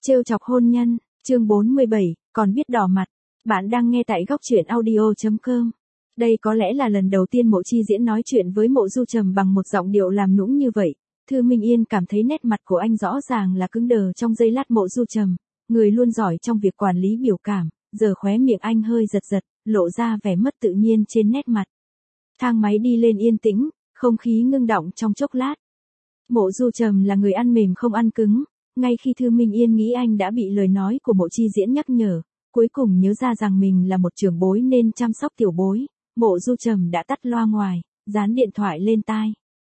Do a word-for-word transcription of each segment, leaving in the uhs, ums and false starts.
Trêu chọc hôn nhân, chương bốn mươi bảy, còn biết đỏ mặt. Bạn đang nghe tại góc truyện audio chấm com. Đây có lẽ là lần đầu tiên Mộ Chi Diễn nói chuyện với Mộ Du Trầm bằng một giọng điệu làm nũng như vậy. Thư Minh Yên cảm thấy nét mặt của anh rõ ràng là cứng đờ trong giây lát. Mộ Du Trầm, người luôn giỏi trong việc quản lý biểu cảm, giờ khóe miệng anh hơi giật giật, lộ ra vẻ mất tự nhiên trên nét mặt. Thang máy đi lên yên tĩnh, không khí ngưng đọng trong chốc lát. Mộ Du Trầm là người ăn mềm không ăn cứng, ngay khi Thư Minh Yên nghĩ anh đã bị lời nói của Mộ Chi Diễn nhắc nhở, cuối cùng nhớ ra rằng mình là một trưởng bối nên chăm sóc tiểu bối, Mộ Du Trầm đã tắt loa ngoài, dán điện thoại lên tai.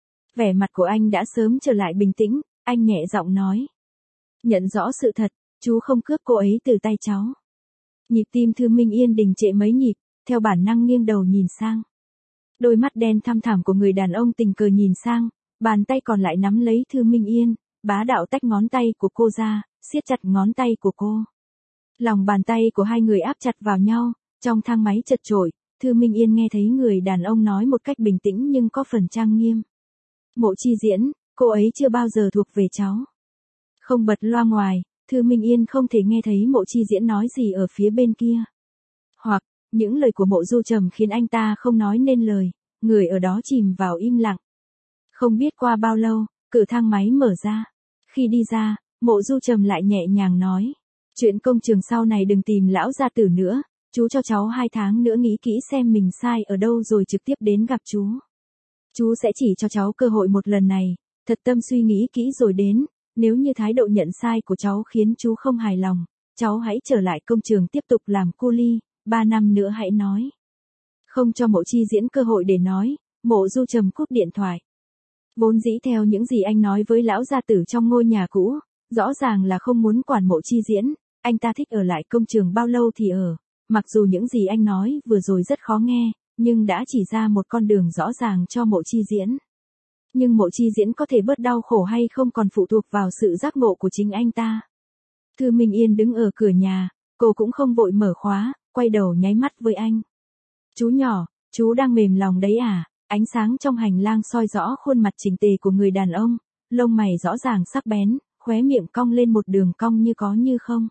Vẻ mặt của anh đã sớm trở lại bình tĩnh, anh nhẹ giọng nói. Nhận rõ sự thật, chú không cướp cô ấy từ tay cháu. Nhịp tim Thư Minh Yên đình trệ mấy nhịp, theo bản năng nghiêng đầu nhìn sang. Đôi mắt đen thăm thẳm của người đàn ông tình cờ nhìn sang, bàn tay còn lại nắm lấy Thư Minh Yên, bá đạo tách ngón tay của cô ra, siết chặt ngón tay của cô. Lòng bàn tay của hai người áp chặt vào nhau, trong thang máy chật chội, Thư Minh Yên nghe thấy người đàn ông nói một cách bình tĩnh nhưng có phần trang nghiêm. Mộ Chi Diễn, cô ấy chưa bao giờ thuộc về cháu. Không bật loa ngoài, Thư Minh Yên không thể nghe thấy Mộ Chi Diễn nói gì ở phía bên kia. Hoặc, những lời của Mộ Du Trầm khiến anh ta không nói nên lời, người ở đó chìm vào im lặng. Không biết qua bao lâu, cửa thang máy mở ra. Khi đi ra, Mộ Du Trầm lại nhẹ nhàng nói. Chuyện công trường sau này đừng tìm lão gia tử nữa, chú cho cháu hai tháng nữa nghĩ kỹ xem mình sai ở đâu rồi trực tiếp đến gặp chú. Chú sẽ chỉ cho cháu cơ hội một lần này, thật tâm suy nghĩ kỹ rồi đến, nếu như thái độ nhận sai của cháu khiến chú không hài lòng, cháu hãy trở lại công trường tiếp tục làm cu li, ba năm nữa hãy nói. Không cho Mộ Chi Diễn cơ hội để nói, Mộ Du Trầm cúp điện thoại. Vốn dĩ theo những gì anh nói với lão gia tử trong ngôi nhà cũ, rõ ràng là không muốn quản Mộ Chi Diễn, anh ta thích ở lại công trường bao lâu thì ở, mặc dù những gì anh nói vừa rồi rất khó nghe, nhưng đã chỉ ra một con đường rõ ràng cho Mộ Chi Diễn. Nhưng Mộ Chi Diễn có thể bớt đau khổ hay không còn phụ thuộc vào sự giác ngộ của chính anh ta. Thư Minh Yên đứng ở cửa nhà, cô cũng không vội mở khóa, quay đầu nháy mắt với anh. Chú nhỏ, chú đang mềm lòng đấy à? Ánh sáng trong hành lang soi rõ khuôn mặt chỉnh tề của người đàn ông, lông mày rõ ràng sắc bén, khóe miệng cong lên một đường cong như có như không.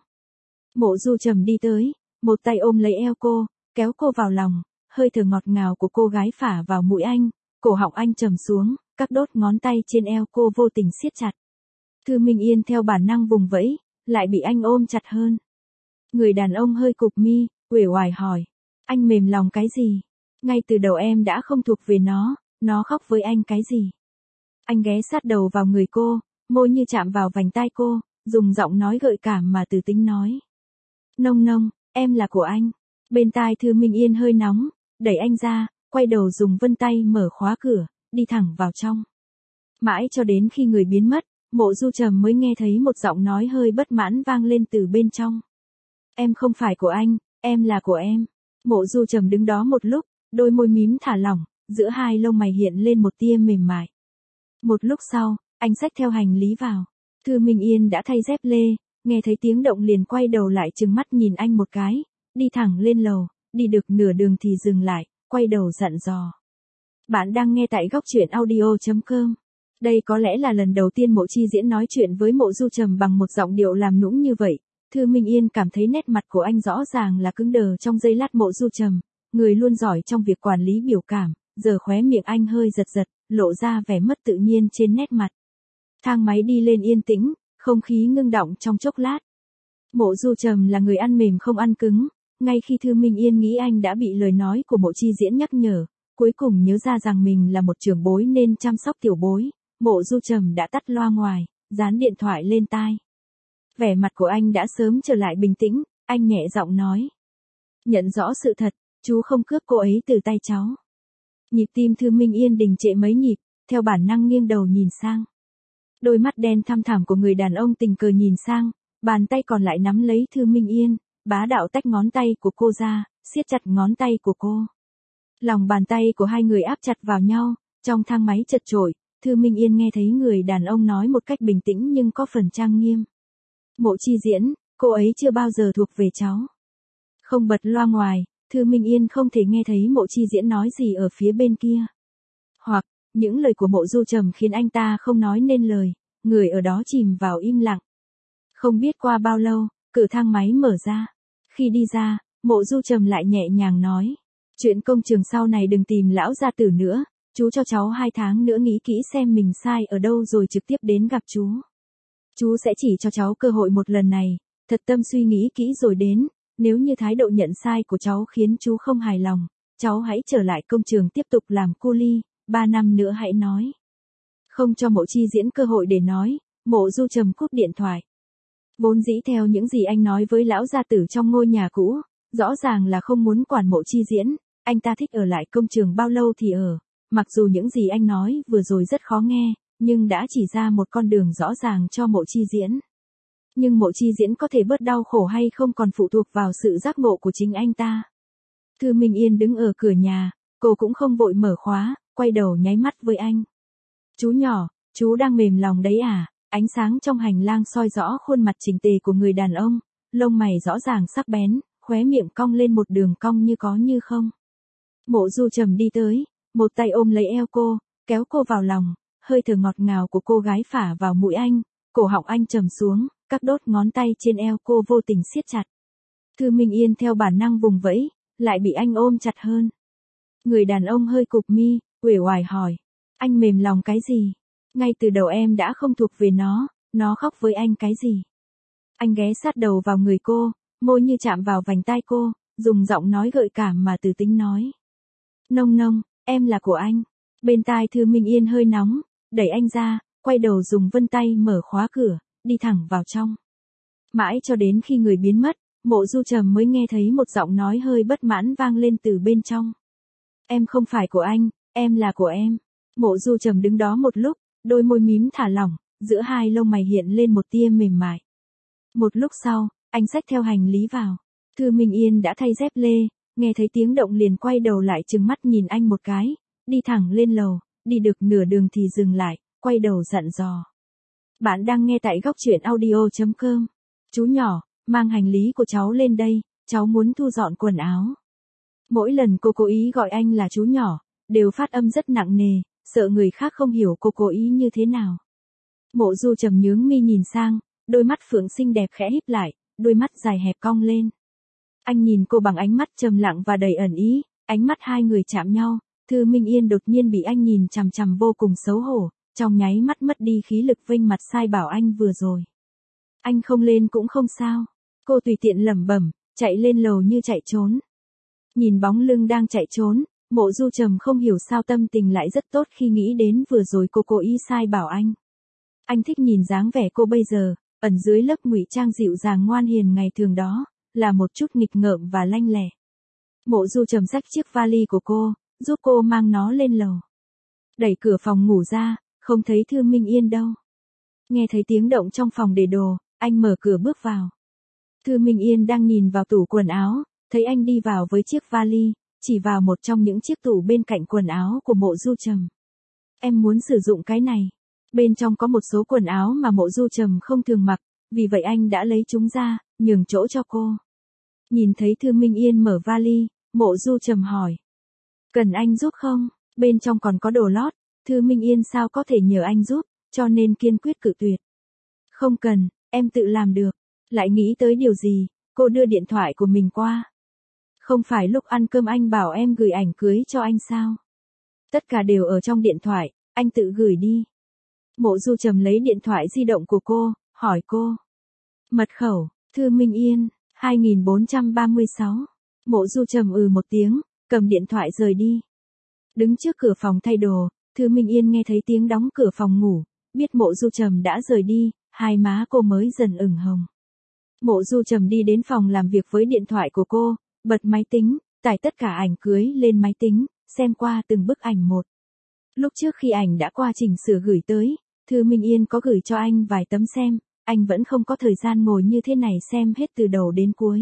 Mộ Du Trầm đi tới, một tay ôm lấy eo cô, kéo cô vào lòng, hơi thở ngọt ngào của cô gái phả vào mũi anh, cổ họng anh trầm xuống, các đốt ngón tay trên eo cô vô tình siết chặt. Thư Minh Yên theo bản năng vùng vẫy, lại bị anh ôm chặt hơn. Người đàn ông hơi cụp mi, uể oải hỏi, anh mềm lòng cái gì? Ngay từ đầu em đã không thuộc về nó, nó khóc với anh cái gì? Anh ghé sát đầu vào người cô, môi như chạm vào vành tai cô, dùng giọng nói gợi cảm mà từ tính nói. Nông nông, em là của anh. Bên tai Thư Minh Yên hơi nóng, đẩy anh ra, quay đầu dùng vân tay mở khóa cửa, đi thẳng vào trong. Mãi cho đến khi người biến mất, Mộ Du Trầm mới nghe thấy một giọng nói hơi bất mãn vang lên từ bên trong. Em không phải của anh, em là của em. Mộ Du Trầm đứng đó một lúc, đôi môi mím thả lỏng, giữa hai lông mày hiện lên một tia mềm mại. Một lúc sau, anh xách theo hành lý vào. Thư Minh Yên đã thay dép lê, nghe thấy tiếng động liền quay đầu lại trừng mắt nhìn anh một cái, đi thẳng lên lầu, đi được nửa đường thì dừng lại, quay đầu dặn dò. Bạn đang nghe tại góc truyện audio chấm com. Đây có lẽ là lần đầu tiên Mộ Chi Diễn nói chuyện với Mộ Du Trầm bằng một giọng điệu làm nũng như vậy. Thư Minh Yên cảm thấy nét mặt của anh rõ ràng là cứng đờ trong giây lát. Mộ Du Trầm, người luôn giỏi trong việc quản lý biểu cảm, giờ khóe miệng anh hơi giật giật, lộ ra vẻ mất tự nhiên trên nét mặt. Thang máy đi lên yên tĩnh, không khí ngưng đọng trong chốc lát. Mộ Du Trầm là người ăn mềm không ăn cứng, ngay khi Thư Minh Yên nghĩ anh đã bị lời nói của Mộ Chi Diễn nhắc nhở, cuối cùng nhớ ra rằng mình là một trưởng bối nên chăm sóc tiểu bối, Mộ Du Trầm đã tắt loa ngoài, dán điện thoại lên tai. Vẻ mặt của anh đã sớm trở lại bình tĩnh, anh nhẹ giọng nói. Nhận rõ sự thật, chú không cướp cô ấy từ tay cháu. Nhịp tim Thư Minh Yên đình trệ mấy nhịp, theo bản năng nghiêng đầu nhìn sang. Đôi mắt đen thăm thẳm của người đàn ông tình cờ nhìn sang, bàn tay còn lại nắm lấy Thư Minh Yên, bá đạo tách ngón tay của cô ra, siết chặt ngón tay của cô. Lòng bàn tay của hai người áp chặt vào nhau, trong thang máy chật chội, Thư Minh Yên nghe thấy người đàn ông nói một cách bình tĩnh nhưng có phần trang nghiêm. Mộ Chi Diễn, cô ấy chưa bao giờ thuộc về cháu. Không bật loa ngoài, Thư Minh Yên không thể nghe thấy Mộ Chi Diễn nói gì ở phía bên kia. Hoặc, những lời của Mộ Du Trầm khiến anh ta không nói nên lời, người ở đó chìm vào im lặng. Không biết qua bao lâu, cửa thang máy mở ra. Khi đi ra, Mộ Du Trầm lại nhẹ nhàng nói. Chuyện công trường sau này đừng tìm lão gia tử nữa, chú cho cháu hai tháng nữa nghĩ kỹ xem mình sai ở đâu rồi trực tiếp đến gặp chú. Chú sẽ chỉ cho cháu cơ hội một lần này, thật tâm suy nghĩ kỹ rồi đến, nếu như thái độ nhận sai của cháu khiến chú không hài lòng, cháu hãy trở lại công trường tiếp tục làm cu li, ba năm nữa hãy nói. Không cho Mộ Chi Diễn cơ hội để nói, Mộ Du Trầm cúp điện thoại. Vốn dĩ theo những gì anh nói với lão gia tử trong ngôi nhà cũ, rõ ràng là không muốn quản Mộ Chi Diễn, anh ta thích ở lại công trường bao lâu thì ở. Mặc dù những gì anh nói vừa rồi rất khó nghe, nhưng đã chỉ ra một con đường rõ ràng cho Mộ Chi Diễn. Nhưng Mộ Chi Diễn có thể bớt đau khổ hay không còn phụ thuộc vào sự giác ngộ của chính anh ta. Thư Minh Yên đứng ở cửa nhà, cô cũng không vội mở khóa, quay đầu nháy mắt với anh. Chú nhỏ, chú đang mềm lòng đấy à? Ánh sáng trong hành lang soi rõ khuôn mặt chỉnh tề của người đàn ông, lông mày rõ ràng sắc bén, khóe miệng cong lên một đường cong như có như không. Mộ Du Trầm đi tới, một tay ôm lấy eo cô, kéo cô vào lòng, hơi thở ngọt ngào của cô gái phả vào mũi anh, cổ họng anh trầm xuống, các đốt ngón tay trên eo cô vô tình siết chặt. Thư Minh Yên theo bản năng vùng vẫy, lại bị anh ôm chặt hơn. Người đàn ông hơi cụp mi, uể oải hỏi, anh mềm lòng cái gì? Ngay từ đầu em đã không thuộc về nó, nó khóc với anh cái gì? Anh ghé sát đầu vào người cô, môi như chạm vào vành tai cô, dùng giọng nói gợi cảm mà từ tính nói. Nông nông, em là của anh. Bên tai Thư Minh Yên hơi nóng, đẩy anh ra, quay đầu dùng vân tay mở khóa cửa, đi thẳng vào trong. Mãi cho đến khi người biến mất, Mộ Du Trầm mới nghe thấy một giọng nói hơi bất mãn vang lên từ bên trong. Em không phải của anh, em là của em. Mộ Du Trầm đứng đó một lúc, đôi môi mím thả lỏng, giữa hai lông mày hiện lên một tia mềm mại. Một lúc sau, anh xách theo hành lý vào. Thư Minh Yên đã thay dép lê, nghe thấy tiếng động liền quay đầu lại trừng mắt nhìn anh một cái, đi thẳng lên lầu, đi được nửa đường thì dừng lại, quay đầu dặn dò. Bạn đang nghe tại góc truyện audio chấm com. Chú nhỏ, mang hành lý của cháu lên đây, cháu muốn thu dọn quần áo. Mỗi lần cô cố ý gọi anh là chú nhỏ, đều phát âm rất nặng nề, sợ người khác không hiểu cô cố ý như thế nào. Mộ Du Trầm nhướng mi nhìn sang, đôi mắt phượng xinh đẹp khẽ híp lại, đôi mắt dài hẹp cong lên. Anh nhìn cô bằng ánh mắt trầm lặng và đầy ẩn ý, ánh mắt hai người chạm nhau, Thư Minh Yên đột nhiên bị anh nhìn chằm chằm vô cùng xấu hổ, trong nháy mắt mất đi khí lực vênh mặt sai bảo anh vừa rồi. Anh không lên cũng không sao. Cô tùy tiện lẩm bẩm, chạy lên lầu như chạy trốn. Nhìn bóng lưng đang chạy trốn, Mộ Du Trầm không hiểu sao tâm tình lại rất tốt khi nghĩ đến vừa rồi cô cố ý sai bảo anh. Anh thích nhìn dáng vẻ cô bây giờ, ẩn dưới lớp ngụy trang dịu dàng ngoan hiền ngày thường đó, là một chút nghịch ngợm và lanh lẹ. Mộ Du Trầm xách chiếc vali của cô, giúp cô mang nó lên lầu. Đẩy cửa phòng ngủ ra, không thấy Thư Minh Yên đâu. Nghe thấy tiếng động trong phòng để đồ, anh mở cửa bước vào. Thư Minh Yên đang nhìn vào tủ quần áo, thấy anh đi vào với chiếc vali, chỉ vào một trong những chiếc tủ bên cạnh quần áo của Mộ Du Trầm. Em muốn sử dụng cái này. Bên trong có một số quần áo mà Mộ Du Trầm không thường mặc, vì vậy anh đã lấy chúng ra, nhường chỗ cho cô. Nhìn thấy Thư Minh Yên mở vali, Mộ Du Trầm hỏi. Cần anh giúp không? Bên trong còn có đồ lót, Thư Minh Yên sao có thể nhờ anh giúp, cho nên kiên quyết cự tuyệt. Không cần, em tự làm được. Lại nghĩ tới điều gì, cô đưa điện thoại của mình qua. Không phải lúc ăn cơm anh bảo em gửi ảnh cưới cho anh sao? Tất cả đều ở trong điện thoại, anh tự gửi đi. Mộ Du Trầm lấy điện thoại di động của cô, hỏi cô. Mật khẩu, Thư Minh Yên, hai nghìn bốn trăm ba mươi sáu. Mộ Du Trầm ừ một tiếng, cầm điện thoại rời đi. Đứng trước cửa phòng thay đồ, Thư Minh Yên nghe thấy tiếng đóng cửa phòng ngủ, biết Mộ Du Trầm đã rời đi, hai má cô mới dần ửng hồng. Mộ Du Trầm đi đến phòng làm việc với điện thoại của cô, bật máy tính, tải tất cả ảnh cưới lên máy tính, xem qua từng bức ảnh một. Lúc trước khi ảnh đã qua chỉnh sửa gửi tới, Thư Minh Yên có gửi cho anh vài tấm xem, anh vẫn không có thời gian ngồi như thế này xem hết từ đầu đến cuối.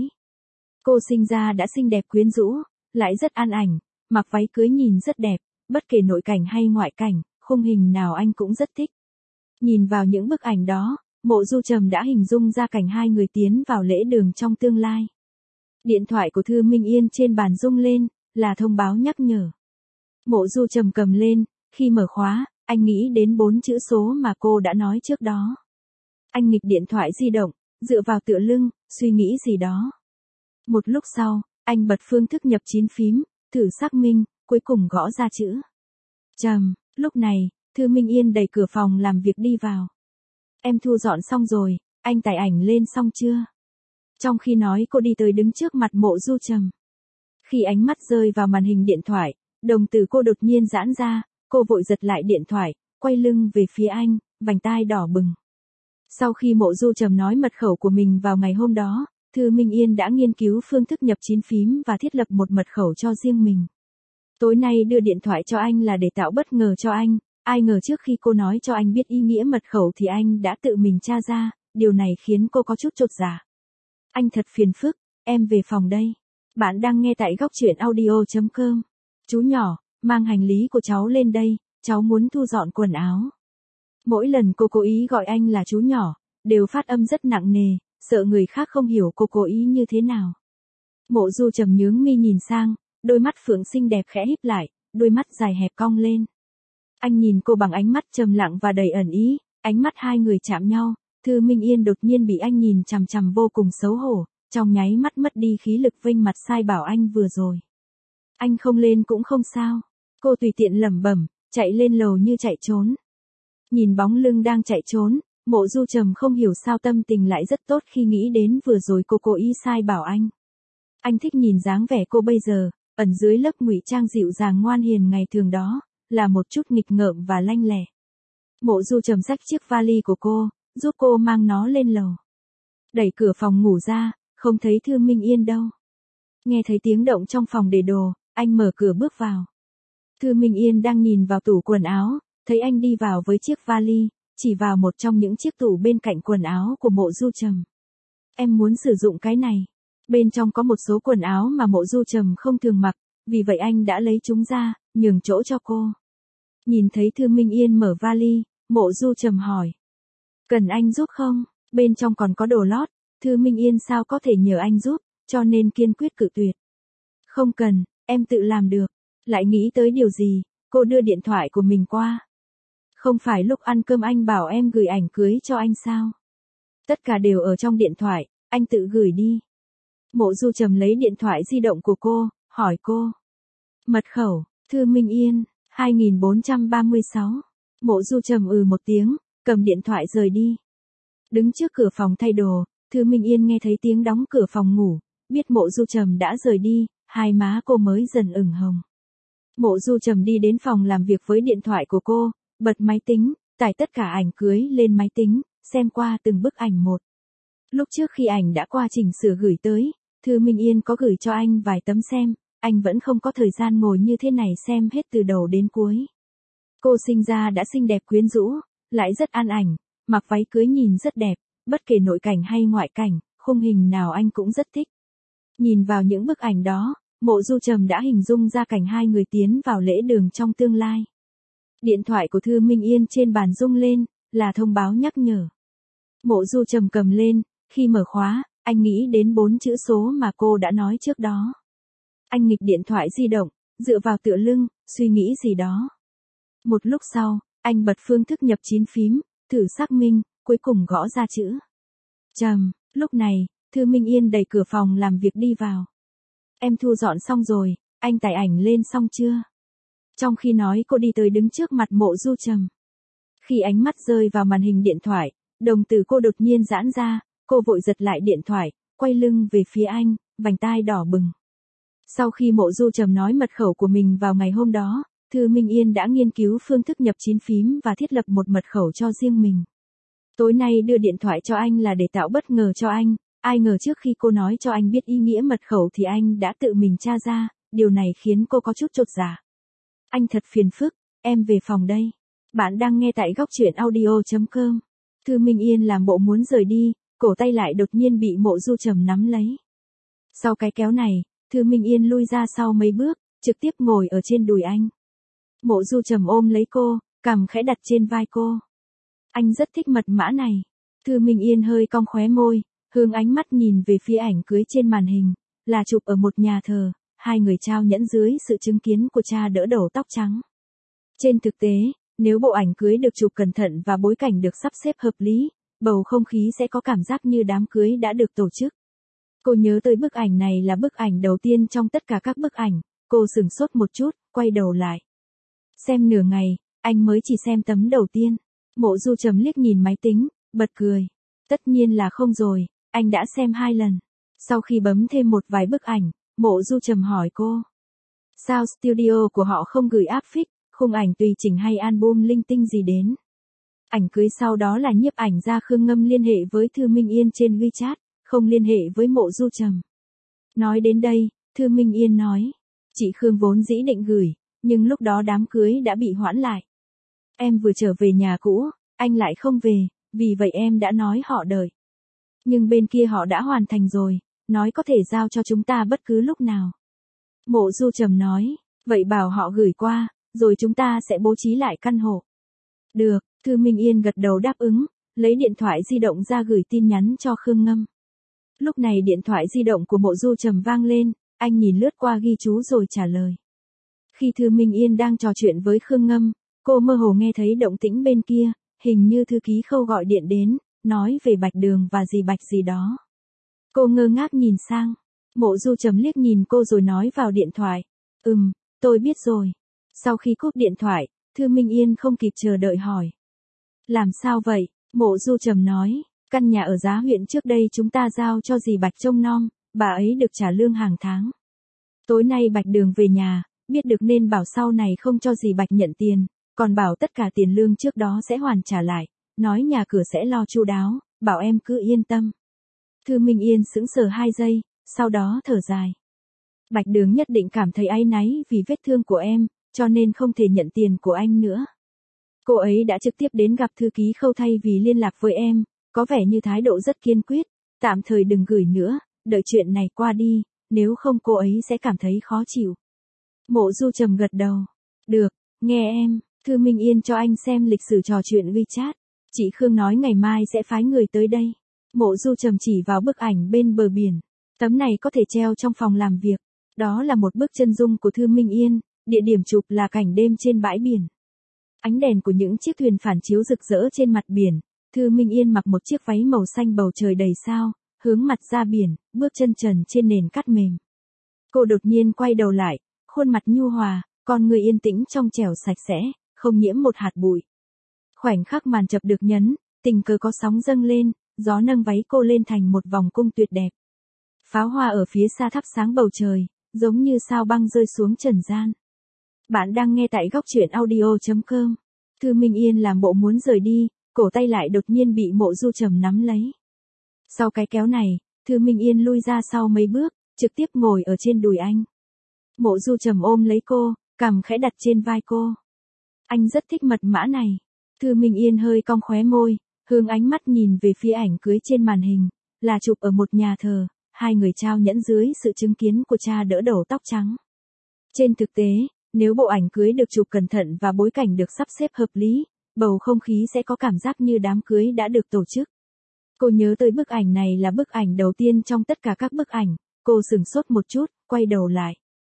Cô sinh ra đã xinh đẹp quyến rũ, lại rất an ảnh, mặc váy cưới nhìn rất đẹp, bất kể nội cảnh hay ngoại cảnh, khung hình nào anh cũng rất thích. Nhìn vào những bức ảnh đó, Mộ Du Trầm đã hình dung ra cảnh hai người tiến vào lễ đường trong tương lai. Điện thoại của Thư Minh Yên trên bàn rung lên, là thông báo nhắc nhở. Mộ Du Trầm cầm lên, khi mở khóa, anh nghĩ đến bốn chữ số mà cô đã nói trước đó. Anh nghịch điện thoại di động, dựa vào tựa lưng, suy nghĩ gì đó. Một lúc sau, anh bật phương thức nhập chín phím, thử xác minh, cuối cùng gõ ra chữ. Trầm, lúc này, Thư Minh Yên đẩy cửa phòng làm việc đi vào. Em thu dọn xong rồi, anh tải ảnh lên xong chưa? Trong khi nói cô đi tới đứng trước mặt Mộ Du Trầm. Khi ánh mắt rơi vào màn hình điện thoại, đồng tử cô đột nhiên giãn ra, cô vội giật lại điện thoại, quay lưng về phía anh, vành tai đỏ bừng. Sau khi Mộ Du Trầm nói mật khẩu của mình vào ngày hôm đó, Thư Minh Yên đã nghiên cứu phương thức nhập chín phím và thiết lập một mật khẩu cho riêng mình. Tối nay đưa điện thoại cho anh là để tạo bất ngờ cho anh, ai ngờ trước khi cô nói cho anh biết ý nghĩa mật khẩu thì anh đã tự mình tra ra, điều này khiến cô có chút chột dạ. Anh thật phiền phức, em về phòng đây. Bạn đang nghe tại góc truyện audio chấm com. Chú nhỏ, mang hành lý của cháu lên đây, cháu muốn thu dọn quần áo. Mỗi lần cô cố ý gọi anh là chú nhỏ, đều phát âm rất nặng nề, sợ người khác không hiểu cô cố ý như thế nào. Mộ Du Trầm nhướng mi nhìn sang, đôi mắt phượng xinh đẹp khẽ híp lại, đôi mắt dài hẹp cong lên. Anh nhìn cô bằng ánh mắt trầm lặng và đầy ẩn ý, ánh mắt hai người chạm nhau, Thư Minh Yên đột nhiên bị anh nhìn chằm chằm vô cùng xấu hổ, trong nháy mắt mất đi khí lực vênh mặt sai bảo anh vừa rồi. Anh không lên cũng không sao. Cô tùy tiện lẩm bẩm, chạy lên lầu như chạy trốn. Nhìn bóng lưng đang chạy trốn, Mộ Du Trầm không hiểu sao tâm tình lại rất tốt khi nghĩ đến vừa rồi cô cố ý sai bảo anh. Anh thích nhìn dáng vẻ cô bây giờ, ẩn dưới lớp ngụy trang dịu dàng ngoan hiền ngày thường đó, là một chút nghịch ngợm và lanh lẹ. Mộ Du Trầm xách chiếc vali của cô, giúp cô mang nó lên lầu. Đẩy cửa phòng ngủ ra, không thấy Thư Minh Yên đâu. Nghe thấy tiếng động trong phòng để đồ, anh mở cửa bước vào. Thư Minh Yên đang nhìn vào tủ quần áo, thấy anh đi vào với chiếc vali, chỉ vào một trong những chiếc tủ bên cạnh quần áo của Mộ Du Trầm. Em muốn sử dụng cái này. Bên trong có một số quần áo mà Mộ Du Trầm không thường mặc, vì vậy anh đã lấy chúng ra, nhường chỗ cho cô. Nhìn thấy Thư Minh Yên mở vali, Mộ Du Trầm hỏi. Cần anh giúp không? Bên trong còn có đồ lót, Thư Minh Yên sao có thể nhờ anh giúp, cho nên kiên quyết cự tuyệt. Không cần, em tự làm được. Lại nghĩ tới điều gì, cô đưa điện thoại của mình qua. Không phải lúc ăn cơm anh bảo em gửi ảnh cưới cho anh sao? Tất cả đều ở trong điện thoại, anh tự gửi đi. Mộ Du Trầm lấy điện thoại di động của cô, hỏi cô. Mật khẩu, Thư Minh Yên, hai nghìn bốn trăm ba mươi sáu. Mộ Du Trầm ừ một tiếng, cầm điện thoại rời đi. Đứng trước cửa phòng thay đồ, Thư Minh Yên nghe thấy tiếng đóng cửa phòng ngủ, biết Mộ Du Trầm đã rời đi, hai má cô mới dần ửng hồng. Mộ Du Trầm đi đến phòng làm việc với điện thoại của cô, bật máy tính, tải tất cả ảnh cưới lên máy tính, xem qua từng bức ảnh một. Lúc trước khi ảnh đã qua chỉnh sửa gửi tới, Thư Minh Yên có gửi cho anh vài tấm xem, anh vẫn không có thời gian ngồi như thế này xem hết từ đầu đến cuối. Cô sinh ra đã xinh đẹp quyến rũ, lại rất an ảnh, mặc váy cưới nhìn rất đẹp, bất kể nội cảnh hay ngoại cảnh, khung hình nào anh cũng rất thích. Nhìn vào những bức ảnh đó, Mộ Du Trầm đã hình dung ra cảnh hai người tiến vào lễ đường trong tương lai. Điện thoại của Thư Minh Yên trên bàn rung lên, là thông báo nhắc nhở. Mộ Du Trầm cầm lên, khi mở khóa, anh nghĩ đến bốn chữ số mà cô đã nói trước đó. Anh nghịch điện thoại di động, dựa vào tựa lưng, suy nghĩ gì đó. Một lúc sau, anh bật phương thức nhập chín phím, thử xác minh, cuối cùng gõ ra chữ. Trầm, lúc này, Thư Minh Yên đẩy cửa phòng làm việc đi vào. Em thu dọn xong rồi, anh tải ảnh lên xong chưa? Trong khi nói cô đi tới đứng trước mặt Mộ Du Trầm. Khi ánh mắt rơi vào màn hình điện thoại, đồng tử cô đột nhiên giãn ra, cô vội giật lại điện thoại, quay lưng về phía anh, vành tai đỏ bừng. Sau khi Mộ Du Trầm nói mật khẩu của mình vào ngày hôm đó, Thư Minh Yên đã nghiên cứu phương thức nhập chín phím và thiết lập một mật khẩu cho riêng mình. Tối nay đưa điện thoại cho anh là để tạo bất ngờ cho anh, ai ngờ trước khi cô nói cho anh biết ý nghĩa mật khẩu thì anh đã tự mình tra ra, điều này khiến cô có chút chột dạ. Anh thật phiền phức, em về phòng đây. Bạn đang nghe tại góc truyện audio chấm com. Thư Minh Yên làm bộ muốn rời đi, cổ tay lại đột nhiên bị Mộ Du Trầm nắm lấy. Sau cái kéo này, Thư Minh Yên lui ra sau mấy bước, trực tiếp ngồi ở trên đùi anh. Mộ Du Trầm ôm lấy cô, cằm khẽ đặt trên vai cô. Anh rất thích mật mã này. Thư Minh Yên hơi cong khóe môi, hướng ánh mắt nhìn về phía ảnh cưới trên màn hình, là chụp ở một nhà thờ, hai người trao nhẫn dưới sự chứng kiến của cha đỡ đầu tóc trắng. Trên thực tế, nếu bộ ảnh cưới được chụp cẩn thận và bối cảnh được sắp xếp hợp lý, bầu không khí sẽ có cảm giác như đám cưới đã được tổ chức. Cô nhớ tới bức ảnh này là bức ảnh đầu tiên trong tất cả các bức ảnh, cô sửng sốt một chút, quay đầu lại. Xem nửa ngày, anh mới chỉ xem tấm đầu tiên. Mộ Du Trầm liếc nhìn máy tính, bật cười. Tất nhiên là không rồi, anh đã xem hai lần. Sau khi bấm thêm một vài bức ảnh, Mộ Du Trầm hỏi cô. Sao studio của họ không gửi áp phích, khung ảnh tùy chỉnh hay album linh tinh gì đến? Ảnh cưới sau đó là nhiếp ảnh gia Khương Ngâm liên hệ với Thư Minh Yên trên WeChat, không liên hệ với Mộ Du Trầm. Nói đến đây, Thư Minh Yên nói. Chị Khương vốn dĩ định gửi, nhưng lúc đó đám cưới đã bị hoãn lại. Em vừa trở về nhà cũ, anh lại không về, vì vậy em đã nói họ đợi. Nhưng bên kia họ đã hoàn thành rồi, nói có thể giao cho chúng ta bất cứ lúc nào. Mộ Du Trầm nói, vậy bảo họ gửi qua, rồi chúng ta sẽ bố trí lại căn hộ. Được, Thư Minh Yên gật đầu đáp ứng, lấy điện thoại di động ra gửi tin nhắn cho Khương Ngâm. Lúc này điện thoại di động của Mộ Du Trầm vang lên, anh nhìn lướt qua ghi chú rồi trả lời. Khi Thư Minh Yên đang trò chuyện với Khương Ngâm, cô mơ hồ nghe thấy động tĩnh bên kia, hình như thư ký Khâu gọi điện đến, nói về Bạch Đường và dì Bạch gì đó. Cô ngơ ngác nhìn sang, Mộ Du Trầm liếc nhìn cô rồi nói vào điện thoại. Ừm, tôi biết rồi. Sau khi cúp điện thoại, Thư Minh Yên không kịp chờ đợi hỏi. Làm sao vậy? Mộ Du Trầm nói, căn nhà ở Giá huyện trước đây chúng ta giao cho dì Bạch trông nom, bà ấy được trả lương hàng tháng. Tối nay Bạch Đường về nhà, biết được nên bảo sau này không cho dì Bạch nhận tiền, còn bảo tất cả tiền lương trước đó sẽ hoàn trả lại, nói nhà cửa sẽ lo chu đáo, bảo em cứ yên tâm. Thư Minh Yên sững sờ hai giây, sau đó thở dài. Bạch Đường nhất định cảm thấy áy náy vì vết thương của em, cho nên không thể nhận tiền của anh nữa. Cô ấy đã trực tiếp đến gặp thư ký Khâu thay vì liên lạc với em, có vẻ như thái độ rất kiên quyết, tạm thời đừng gửi nữa, đợi chuyện này qua đi, nếu không cô ấy sẽ cảm thấy khó chịu. Mộ Du Trầm gật đầu. Được, nghe em, Thư Minh Yên cho anh xem lịch sử trò chuyện WeChat. Chị Khương nói ngày mai sẽ phái người tới đây. Mộ Du Trầm chỉ vào bức ảnh bên bờ biển. Tấm này có thể treo trong phòng làm việc. Đó là một bức chân dung của Thư Minh Yên, địa điểm chụp là cảnh đêm trên bãi biển. Ánh đèn của những chiếc thuyền phản chiếu rực rỡ trên mặt biển. Thư Minh Yên mặc một chiếc váy màu xanh bầu trời đầy sao, hướng mặt ra biển, bước chân trần trên nền cát mềm. Cô đột nhiên quay đầu lại, khuôn mặt nhu hòa, con người yên tĩnh trong trẻo sạch sẽ, không nhiễm một hạt bụi. Khoảnh khắc màn chập được nhấn, tình cờ có sóng dâng lên, gió nâng váy cô lên thành một vòng cung tuyệt đẹp. Pháo hoa ở phía xa thắp sáng bầu trời, giống như sao băng rơi xuống trần gian. Bạn đang nghe tại góc truyện audio chấm com. Thư Minh Yên làm bộ muốn rời đi, cổ tay lại đột nhiên bị Mộ Du Trầm nắm lấy. Sau cái kéo này, Thư Minh Yên lui ra sau mấy bước, trực tiếp ngồi ở trên đùi anh. Mộ Du Trầm ôm lấy cô, cằm khẽ đặt trên vai cô. Anh rất thích mật mã này. Thư Minh Yên hơi cong khóe môi, hướng ánh mắt nhìn về phía ảnh cưới trên màn hình, là chụp ở một nhà thờ, hai người trao nhẫn dưới sự chứng kiến của cha đỡ đầu tóc trắng. Trên thực tế, nếu bộ ảnh cưới được chụp cẩn thận và bối cảnh được sắp xếp hợp lý, bầu không khí sẽ có cảm giác như đám cưới đã được tổ chức. Cô nhớ tới bức ảnh này là bức ảnh đầu tiên trong tất cả các bức ảnh, cô sửng sốt một chút, quay đầu lại.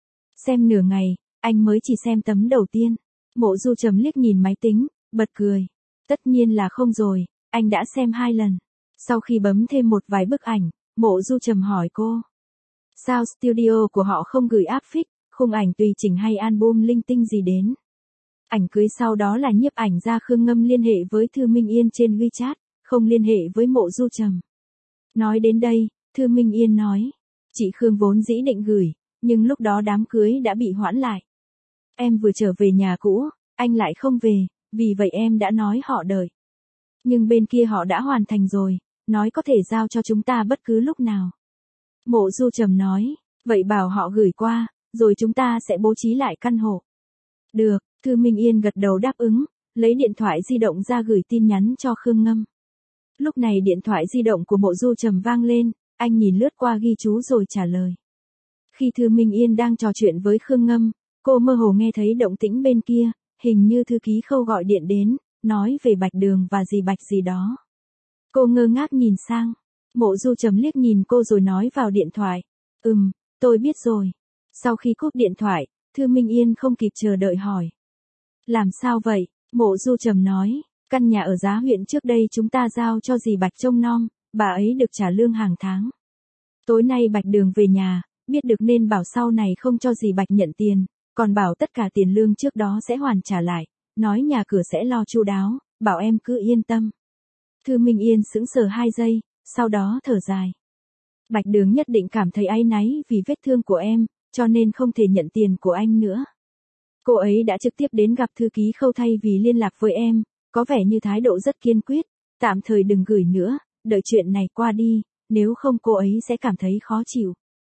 Xem nửa ngày, anh mới chỉ xem tấm đầu tiên. Mộ Du Trầm liếc nhìn máy tính, bật cười. Tất nhiên là không rồi, anh đã xem hai lần. Sau khi bấm thêm một vài bức ảnh, Mộ Du Trầm hỏi cô. Sao studio của họ không gửi áp phích, khung ảnh tùy chỉnh hay album linh tinh gì đến? Ảnh cưới sau đó là nhiếp ảnh gia Khương Ngâm liên hệ với Thư Minh Yên trên WeChat, không liên hệ với Mộ Du Trầm. Nói đến đây, Thư Minh Yên nói. Chị Khương vốn dĩ định gửi, nhưng lúc đó đám cưới đã bị hoãn lại. Em vừa trở về nhà cũ, anh lại không về, vì vậy em đã nói họ đợi. Nhưng bên kia họ đã hoàn thành rồi, nói có thể giao cho chúng ta bất cứ lúc nào. Mộ Du Trầm nói, vậy bảo họ gửi qua, rồi chúng ta sẽ bố trí lại căn hộ. Được, Thư Minh Yên gật đầu đáp ứng, lấy điện thoại di động ra gửi tin nhắn cho Khương Ngâm. Lúc này điện thoại di động của Mộ Du Trầm vang lên, anh nhìn lướt qua ghi chú rồi trả lời. Khi Thư Minh Yên đang trò chuyện với Khương Ngâm, cô mơ hồ nghe thấy động tĩnh bên kia, hình như thư ký Khâu gọi điện đến, nói về Bạch Đường và dì Bạch gì đó. Cô ngơ ngác nhìn sang, Mộ Du Trầm liếc nhìn cô rồi nói vào điện thoại. Ừm, tôi biết rồi. Sau khi cúp điện thoại, Thư Minh Yên không kịp chờ đợi hỏi. Làm sao vậy? Mộ Du Trầm nói. Căn nhà ở Giá huyện trước đây chúng ta giao cho dì Bạch trông nom, bà ấy được trả lương hàng tháng. Tối nay Bạch Đường về nhà, biết được nên bảo sau này không cho dì Bạch nhận tiền, còn bảo tất cả tiền lương trước đó sẽ hoàn trả lại, nói nhà cửa sẽ lo chu đáo, bảo em cứ yên tâm. Thư Minh Yên sững sờ hai giây, sau đó thở dài. Bạch Đường nhất định cảm thấy áy náy vì vết thương của em, cho nên không thể nhận tiền của anh nữa. Cô ấy đã trực tiếp đến gặp thư ký Khâu thay vì liên lạc với em, có vẻ như thái độ rất kiên quyết, tạm thời đừng gửi nữa, đợi chuyện này qua đi, nếu không cô ấy sẽ cảm thấy khó chịu.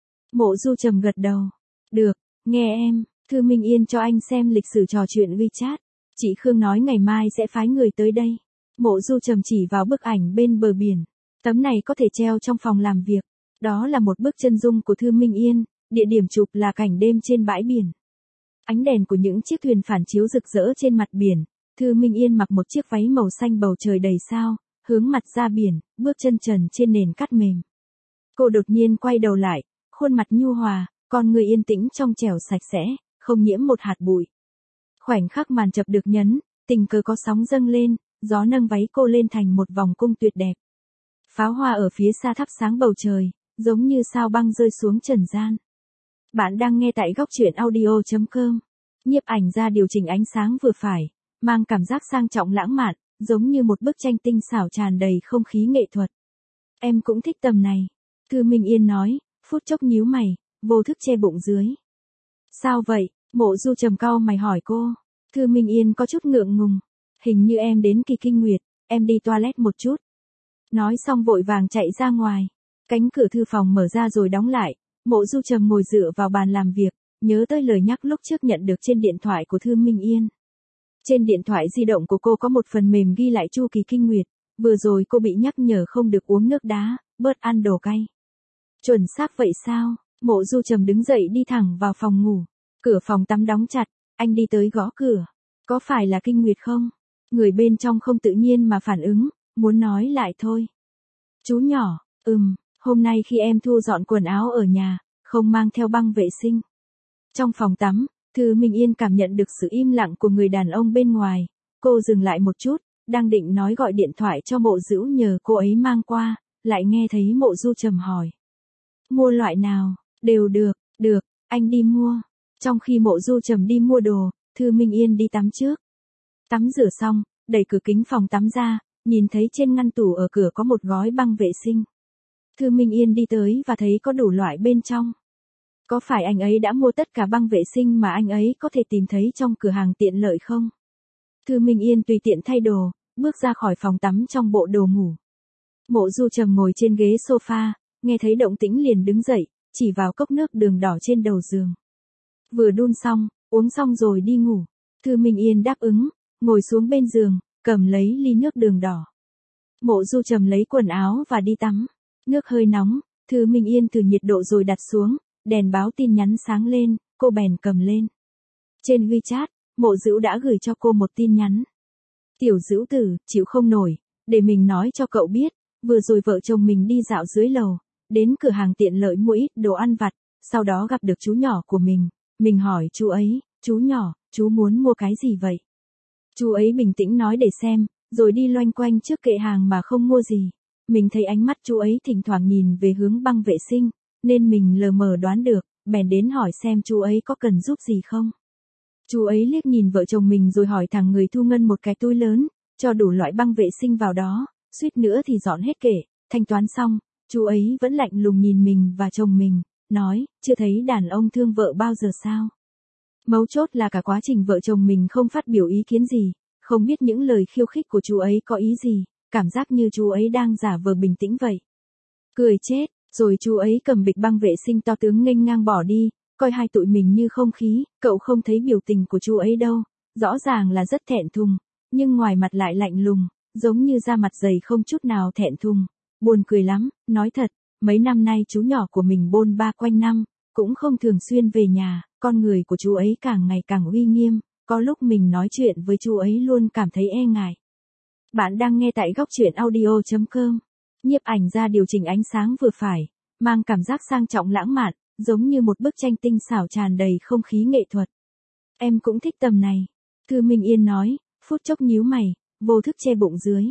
Mộ Du Trầm gật đầu. Được, nghe em, Thư Minh Yên cho anh xem lịch sử trò chuyện WeChat. Chị Khương nói ngày mai sẽ phái người tới đây. Mộ Du Trầm chỉ vào bức ảnh bên bờ biển. Tấm này có thể treo trong phòng làm việc. Đó là một bức chân dung của Thư Minh Yên, địa điểm chụp là cảnh đêm trên bãi biển. Ánh đèn của những chiếc thuyền phản chiếu rực rỡ trên mặt biển. Thư Minh Yên mặc một chiếc váy màu xanh bầu trời đầy sao, hướng mặt ra biển, bước chân trần trên nền cát mềm. Cô đột nhiên quay đầu lại, khuôn mặt nhu hòa, con người yên tĩnh trong trẻo sạch sẽ, không nhiễm một hạt bụi. Khoảnh khắc màn chập được nhấn, tình cờ có sóng dâng lên, gió nâng váy cô lên thành một vòng cung tuyệt đẹp. Pháo hoa ở phía xa thắp sáng bầu trời, giống như sao băng rơi xuống trần gian. Bạn đang nghe tại góc truyện audio chấm com. Nhiếp ảnh ra điều chỉnh ánh sáng vừa phải, mang cảm giác sang trọng lãng mạn, giống như một bức tranh tinh xảo tràn đầy không khí nghệ thuật. Em cũng thích tầm này. Thư Minh Yên nói, phút chốc nhíu mày, vô thức che bụng dưới. Sao vậy? Mộ Du Trầm cau mày hỏi cô. Thư Minh Yên có chút ngượng ngùng. Hình như em đến kỳ kinh nguyệt, em đi toilet một chút. Nói xong vội vàng chạy ra ngoài. Cánh cửa thư phòng mở ra rồi đóng lại. Mộ Du Trầm ngồi dựa vào bàn làm việc, nhớ tới lời nhắc lúc trước nhận được trên điện thoại của Thư Minh Yên. Trên điện thoại di động của cô có một phần mềm ghi lại chu kỳ kinh nguyệt. Vừa rồi cô bị nhắc nhở không được uống nước đá, bớt ăn đồ cay. Chuẩn xác vậy sao? Mộ Du Trầm đứng dậy đi thẳng vào phòng ngủ. Cửa phòng tắm đóng chặt, anh đi tới gõ cửa. Có phải là kinh nguyệt không? Người bên trong không tự nhiên mà phản ứng, muốn nói lại thôi. Chú nhỏ, ừm, hôm nay khi em thu dọn quần áo ở nhà, không mang theo băng vệ sinh. Trong phòng tắm, Thư Minh Yên cảm nhận được sự im lặng của người đàn ông bên ngoài. Cô dừng lại một chút, đang định nói gọi điện thoại cho Mộ Dữu nhờ cô ấy mang qua, lại nghe thấy Mộ Du Trầm hỏi. Mua loại nào? Đều được, được, anh đi mua. Trong khi Mộ Du Trầm đi mua đồ, Thư Minh Yên đi tắm trước. Tắm rửa xong, đẩy cửa kính phòng tắm ra, nhìn thấy trên ngăn tủ ở cửa có một gói băng vệ sinh. Thư Minh Yên đi tới và thấy có đủ loại bên trong. Có phải anh ấy đã mua tất cả băng vệ sinh mà anh ấy có thể tìm thấy trong cửa hàng tiện lợi không? Thư Minh Yên tùy tiện thay đồ, bước ra khỏi phòng tắm trong bộ đồ ngủ. Mộ Du Trầm ngồi trên ghế sofa, nghe thấy động tĩnh liền đứng dậy, chỉ vào cốc nước đường đỏ trên đầu giường. Vừa đun xong, uống xong rồi đi ngủ. Thư Minh Yên đáp ứng, ngồi xuống bên giường, cầm lấy ly nước đường đỏ. Mộ Du Trầm lấy quần áo và đi tắm. Nước hơi nóng, Thư Minh Yên thử nhiệt độ rồi đặt xuống, đèn báo tin nhắn sáng lên, cô bèn cầm lên. Trên WeChat, Mộ Dữu đã gửi cho cô một tin nhắn. Tiểu Dữu tử, chịu không nổi, để mình nói cho cậu biết, vừa rồi vợ chồng mình đi dạo dưới lầu, đến cửa hàng tiện lợi mua ít đồ ăn vặt, sau đó gặp được chú nhỏ của mình. Mình hỏi chú ấy, chú nhỏ, chú muốn mua cái gì vậy? Chú ấy bình tĩnh nói để xem, rồi đi loanh quanh trước kệ hàng mà không mua gì. Mình thấy ánh mắt chú ấy thỉnh thoảng nhìn về hướng băng vệ sinh, nên mình lờ mờ đoán được, bèn đến hỏi xem chú ấy có cần giúp gì không. Chú ấy liếc nhìn vợ chồng mình rồi hỏi thằng người thu ngân một cái túi lớn, cho đủ loại băng vệ sinh vào đó, suýt nữa thì dọn hết kệ. Thanh toán xong, chú ấy vẫn lạnh lùng nhìn mình và chồng mình, nói, chưa thấy đàn ông thương vợ bao giờ sao? Mấu chốt là cả quá trình vợ chồng mình không phát biểu ý kiến gì, không biết những lời khiêu khích của chú ấy có ý gì, cảm giác như chú ấy đang giả vờ bình tĩnh vậy. Cười chết, rồi chú ấy cầm bịch băng vệ sinh to tướng nghênh ngang bỏ đi, coi hai tụi mình như không khí, cậu không thấy biểu tình của chú ấy đâu, rõ ràng là rất thẹn thùng, nhưng ngoài mặt lại lạnh lùng, giống như da mặt dày không chút nào thẹn thùng. Buồn cười lắm, nói thật, mấy năm nay chú nhỏ của mình bôn ba quanh năm, cũng không thường xuyên về nhà, con người của chú ấy càng ngày càng uy nghiêm, có lúc mình nói chuyện với chú ấy luôn cảm thấy e ngại. Bạn đang nghe tại góc truyện audio chấm com. Nhiếp ảnh ra điều chỉnh ánh sáng vừa phải, mang cảm giác sang trọng lãng mạn, giống như một bức tranh tinh xảo tràn đầy không khí nghệ thuật. Em cũng thích tầm này. Thư Minh Yên nói, phút chốc nhíu mày, vô thức che bụng dưới.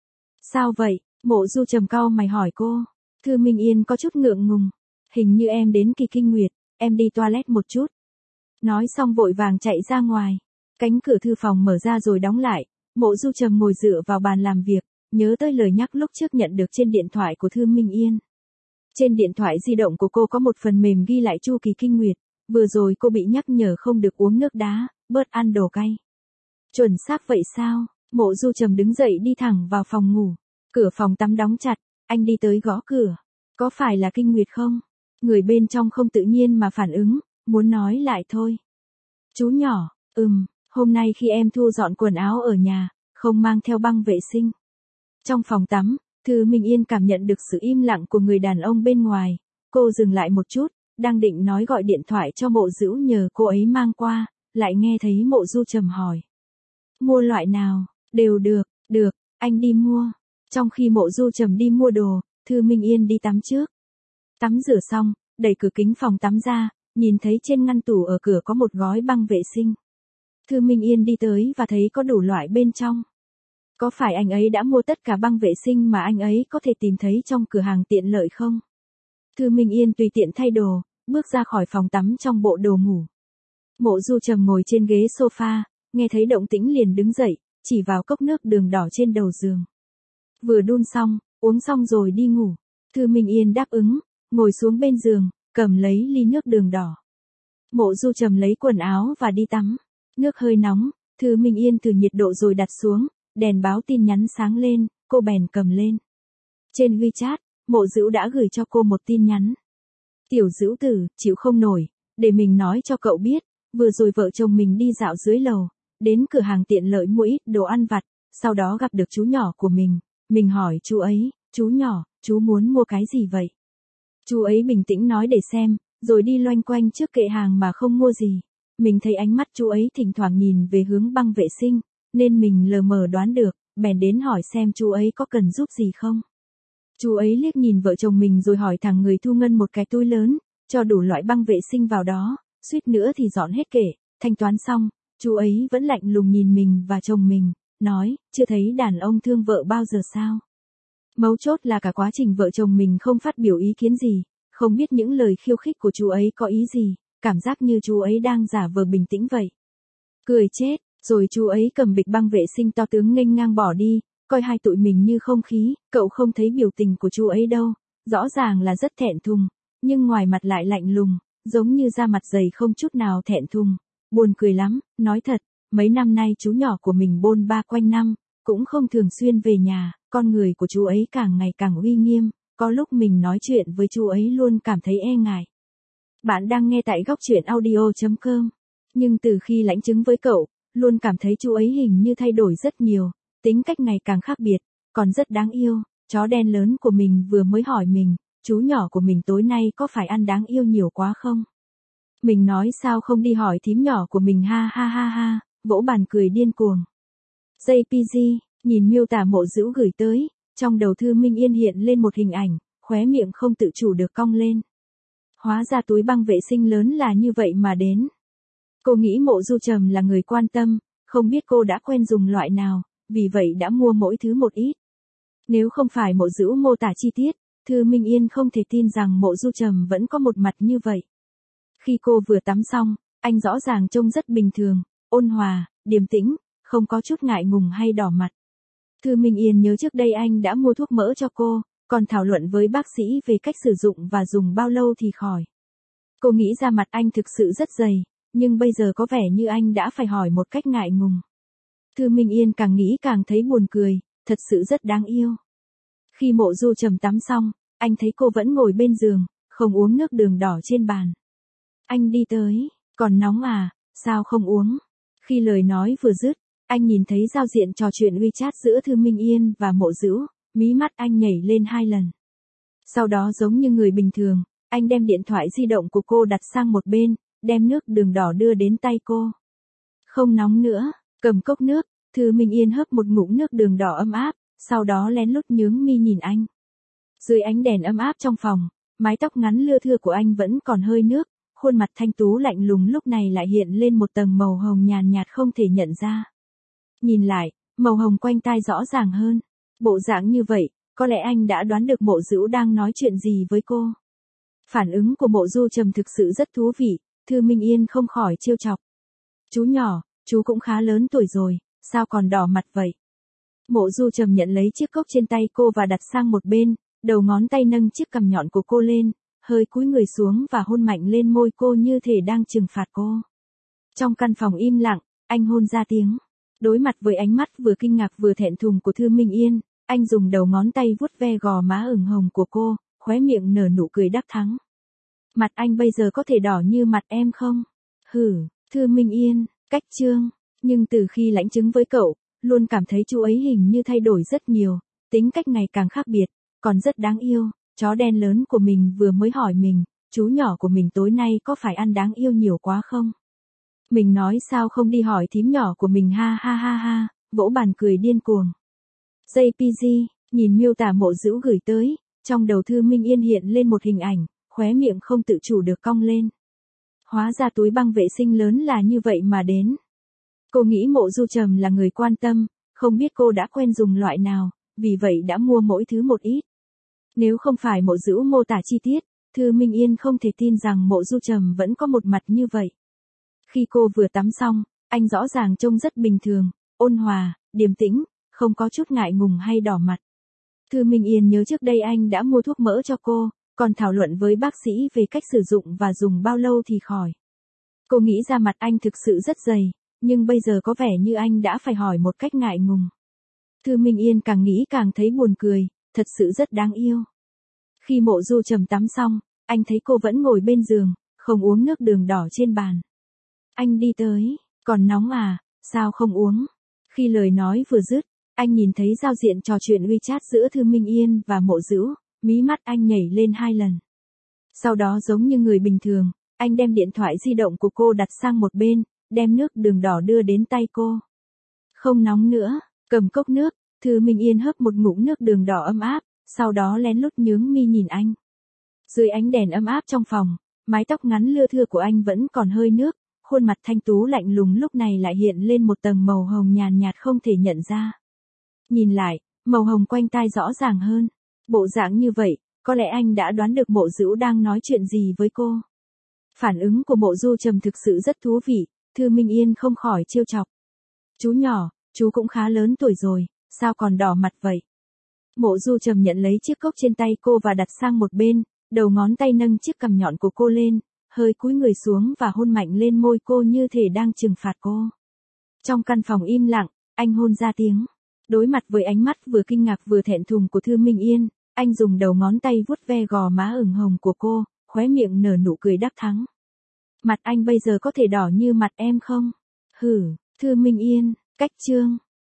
Sao vậy? Mộ Du trầm cau mày hỏi cô. Thư Minh Yên có chút ngượng ngùng. Hình như em đến kỳ kinh nguyệt, em đi toilet một chút. Nói xong vội vàng chạy ra ngoài. Cánh cửa thư phòng mở ra rồi đóng lại. Mộ Du trầm ngồi dựa vào bàn làm việc, nhớ tới lời nhắc lúc trước nhận được trên điện thoại của Thư Minh Yên. Trên điện thoại di động của cô có một phần mềm ghi lại chu kỳ kinh nguyệt. Vừa rồi cô bị nhắc nhở không được uống nước đá, bớt ăn đồ cay. Chuẩn xác vậy sao? Mộ Du trầm đứng dậy đi thẳng vào phòng ngủ. Cửa phòng tắm đóng chặt, anh đi tới gõ cửa. Có phải là kinh nguyệt không? Người bên trong không tự nhiên mà phản ứng, muốn nói lại thôi. Chú nhỏ, ừm, hôm nay khi em thu dọn quần áo ở nhà, không mang theo băng vệ sinh. Trong phòng tắm, Thư Minh Yên cảm nhận được sự im lặng của người đàn ông bên ngoài. Cô dừng lại một chút, đang định nói gọi điện thoại cho Mộ Dữu nhờ cô ấy mang qua, lại nghe thấy Mộ Du trầm hỏi. Mua loại nào? Đều được, được, anh đi mua. Trong khi Mộ Du trầm đi mua đồ, Thư Minh Yên đi tắm trước. Tắm rửa xong, đẩy cửa kính phòng tắm ra, nhìn thấy trên ngăn tủ ở cửa có một gói băng vệ sinh. Thư Minh Yên đi tới và thấy có đủ loại bên trong. Có phải anh ấy đã mua tất cả băng vệ sinh mà anh ấy có thể tìm thấy trong cửa hàng tiện lợi không? Thư Minh Yên tùy tiện thay đồ, bước ra khỏi phòng tắm trong bộ đồ ngủ. Mộ Du trầm ngồi trên ghế sofa, nghe thấy động tĩnh liền đứng dậy, chỉ vào cốc nước đường đỏ trên đầu giường. Vừa đun xong, uống xong rồi đi ngủ. Thư Minh Yên đáp ứng, ngồi xuống bên giường, cầm lấy ly nước đường đỏ. Mộ Du trầm lấy quần áo và đi tắm. Nước hơi nóng, Thư Minh Yên thử nhiệt độ rồi đặt xuống, đèn báo tin nhắn sáng lên, cô bèn cầm lên. Trên WeChat, Mộ Dữu đã gửi cho cô một tin nhắn. Tiểu Dữu tử, chịu không nổi, để mình nói cho cậu biết, vừa rồi vợ chồng mình đi dạo dưới lầu, đến cửa hàng tiện lợi mua ít đồ ăn vặt, sau đó gặp được chú nhỏ của mình. Mình hỏi chú ấy, chú nhỏ, chú muốn mua cái gì vậy? Chú ấy bình tĩnh nói để xem, rồi đi loanh quanh trước kệ hàng mà không mua gì. Mình thấy ánh mắt chú ấy thỉnh thoảng nhìn về hướng băng vệ sinh, nên mình lờ mờ đoán được, bèn đến hỏi xem chú ấy có cần giúp gì không. Chú ấy liếc nhìn vợ chồng mình rồi hỏi thằng người thu ngân một cái túi lớn, cho đủ loại băng vệ sinh vào đó, suýt nữa thì dọn hết kệ. Thanh toán xong, chú ấy vẫn lạnh lùng nhìn mình và chồng mình, nói, chưa thấy đàn ông thương vợ bao giờ sao? Mấu chốt là cả quá trình vợ chồng mình không phát biểu ý kiến gì, không biết những lời khiêu khích của chú ấy có ý gì, cảm giác như chú ấy đang giả vờ bình tĩnh vậy. Cười chết, rồi chú ấy cầm bịch băng vệ sinh to tướng nghênh ngang bỏ đi, coi hai tụi mình như không khí. Cậu không thấy biểu tình của chú ấy đâu, rõ ràng là rất thẹn thùng, nhưng ngoài mặt lại lạnh lùng, giống như da mặt dày không chút nào thẹn thùng. Buồn cười lắm, nói thật, mấy năm nay chú nhỏ của mình bôn ba quanh năm, cũng không thường xuyên về nhà, con người của chú ấy càng ngày càng uy nghiêm, có lúc mình nói chuyện với chú ấy luôn cảm thấy e ngại. Bạn đang nghe tại góc truyện audio chấm com. Nhưng từ khi lãnh chứng với cậu, luôn cảm thấy chú ấy hình như thay đổi rất nhiều, tính cách ngày càng khác biệt, còn rất đáng yêu. Chó đen lớn của mình vừa mới hỏi mình, chú nhỏ của mình tối nay có phải ăn đáng yêu nhiều quá không? Mình nói sao không đi hỏi thím nhỏ của mình ha ha ha ha, vỗ bàn cười điên cuồng. jê pê giê, nhìn miêu tả Mộ Dữu gửi tới, trong đầu Thư Minh Yên hiện lên một hình ảnh, khóe miệng không tự chủ được cong lên. Hóa ra túi băng vệ sinh lớn là như vậy mà đến. Cô nghĩ Mộ Du trầm là người quan tâm, không biết cô đã quen dùng loại nào, vì vậy đã mua mỗi thứ một ít. Nếu không phải Mộ Dữu mô tả chi tiết, Thư Minh Yên không thể tin rằng Mộ Du trầm vẫn có một mặt như vậy. Khi cô vừa tắm xong, anh rõ ràng trông rất bình thường, ôn hòa, điềm tĩnh, không có chút ngại ngùng hay đỏ mặt. Thư Minh Yên nhớ trước đây anh đã mua thuốc mỡ cho cô, còn thảo luận với bác sĩ về cách sử dụng và dùng bao lâu thì khỏi. Cô nghĩ ra mặt anh thực sự rất dày, nhưng bây giờ có vẻ như anh đã phải hỏi một cách ngại ngùng. Thư Minh Yên càng nghĩ càng thấy buồn cười, thật sự rất đáng yêu. Khi Mộ Du trầm tắm xong, anh thấy cô vẫn ngồi bên giường, không uống nước đường đỏ trên bàn. Anh đi tới, còn nóng à, sao không uống? Khi lời nói vừa dứt, anh nhìn thấy giao diện trò chuyện WeChat giữa Thư Minh Yên và Mộ Dữu, mí mắt anh nhảy lên hai lần. Sau đó giống như người bình thường, anh đem điện thoại di động của cô đặt sang một bên, đem nước đường đỏ đưa đến tay cô. Không nóng nữa, cầm cốc nước, Thư Minh Yên hớp một ngụm nước đường đỏ ấm áp, sau đó lén lút nhướng mi nhìn anh. Dưới ánh đèn ấm áp trong phòng, mái tóc ngắn lưa thưa của anh vẫn còn hơi nước, khuôn mặt thanh tú lạnh lùng lúc này lại hiện lên một tầng màu hồng nhàn nhạt không thể nhận ra. Nhìn lại, màu hồng quanh tai rõ ràng hơn. Bộ dạng như vậy, có lẽ anh đã đoán được Mộ Dữu đang nói chuyện gì với cô. Phản ứng của Mộ Du Trầm thực sự rất thú vị, Thư Minh Yên không khỏi trêu chọc. Chú nhỏ, chú cũng khá lớn tuổi rồi, sao còn đỏ mặt vậy? Mộ Du Trầm nhận lấy chiếc cốc trên tay cô và đặt sang một bên, đầu ngón tay nâng chiếc cằm nhọn của cô lên, hơi cúi người xuống và hôn mạnh lên môi cô như thể đang trừng phạt cô. Trong căn phòng im lặng, anh hôn ra tiếng. Đối mặt với ánh mắt vừa kinh ngạc vừa thẹn thùng của Thư Minh Yên, anh dùng đầu ngón tay vuốt ve gò má ửng hồng của cô, khóe miệng nở nụ cười đắc thắng. Mặt anh bây giờ có thể đỏ như mặt em không? Hử, Thư Minh Yên, cách trương, nhưng từ khi lãnh chứng với cậu, luôn cảm thấy chú ấy hình như thay đổi rất nhiều, tính cách ngày càng khác biệt, còn rất đáng yêu. Chó đen lớn của mình vừa mới hỏi mình, chú nhỏ của mình tối nay có phải ăn đáng yêu nhiều quá không? Mình nói sao không đi hỏi thím nhỏ của mình ha ha ha ha, vỗ bàn cười điên cuồng. jê pê giê, nhìn miêu tả Mộ Dữu gửi tới, trong đầu Thư Minh Yên hiện lên một hình ảnh, khóe miệng không tự chủ được cong lên. Hóa ra túi băng vệ sinh lớn là như vậy mà đến. Cô nghĩ Mộ Du Trầm là người quan tâm, không biết cô đã quen dùng loại nào, vì vậy đã mua mỗi thứ một ít. Nếu không phải Mộ Dữu mô tả chi tiết, Thư Minh Yên không thể tin rằng Mộ Du Trầm vẫn có một mặt như vậy. Khi cô vừa tắm xong, anh rõ ràng trông rất bình thường, ôn hòa, điềm tĩnh, không có chút ngại ngùng hay đỏ mặt. Thư Minh Yên nhớ trước đây anh đã mua thuốc mỡ cho cô, còn thảo luận với bác sĩ về cách sử dụng và dùng bao lâu thì khỏi. Cô nghĩ ra mặt anh thực sự rất dày, nhưng bây giờ có vẻ như anh đã phải hỏi một cách ngại ngùng. Thư Minh Yên càng nghĩ càng thấy buồn cười, thật sự rất đáng yêu. Khi Mộ Du Trầm tắm xong, anh thấy cô vẫn ngồi bên giường, không uống nước đường đỏ trên bàn. Anh đi tới, còn nóng à, sao không uống? Khi lời nói vừa dứt, anh nhìn thấy giao diện trò chuyện WeChat giữa Thư Minh Yên và Mộ Dữu, mí mắt anh nhảy lên hai lần. Sau đó giống như người bình thường, anh đem điện thoại di động của cô đặt sang một bên, đem nước đường đỏ đưa đến tay cô. Không nóng nữa, cầm cốc nước, Thư Minh Yên hớp một ngụm nước đường đỏ ấm áp, sau đó lén lút nhướng mi nhìn anh. Dưới ánh đèn ấm áp trong phòng, mái tóc ngắn lưa thưa của anh vẫn còn hơi nước, khuôn mặt thanh tú lạnh lùng lúc này lại hiện lên một tầng màu hồng nhàn nhạt không thể nhận ra. Nhìn lại, màu hồng quanh tai rõ ràng hơn. Bộ dạng như vậy, có lẽ anh đã đoán được Mộ Dữu đang nói chuyện gì với cô. Phản ứng của Mộ Du Trầm thực sự rất thú vị, Thư Minh Yên không khỏi trêu chọc. Chú nhỏ, chú cũng khá lớn tuổi rồi, sao còn đỏ mặt vậy? Mộ Du Trầm nhận lấy chiếc cốc trên tay cô và đặt sang một bên, đầu ngón tay nâng chiếc cằm nhọn của cô lên, hơi cúi người xuống và hôn mạnh lên môi cô như thể đang trừng phạt cô. Trong căn phòng im lặng, anh hôn ra tiếng. Đối mặt với ánh mắt vừa kinh ngạc vừa thẹn thùng của Thư Minh Yên, anh dùng đầu ngón tay vuốt ve gò má ửng hồng của cô, khóe miệng nở nụ cười đắc thắng. Mặt anh bây giờ có thể đỏ như mặt em không? Hử, Thư Minh Yên, cách trương.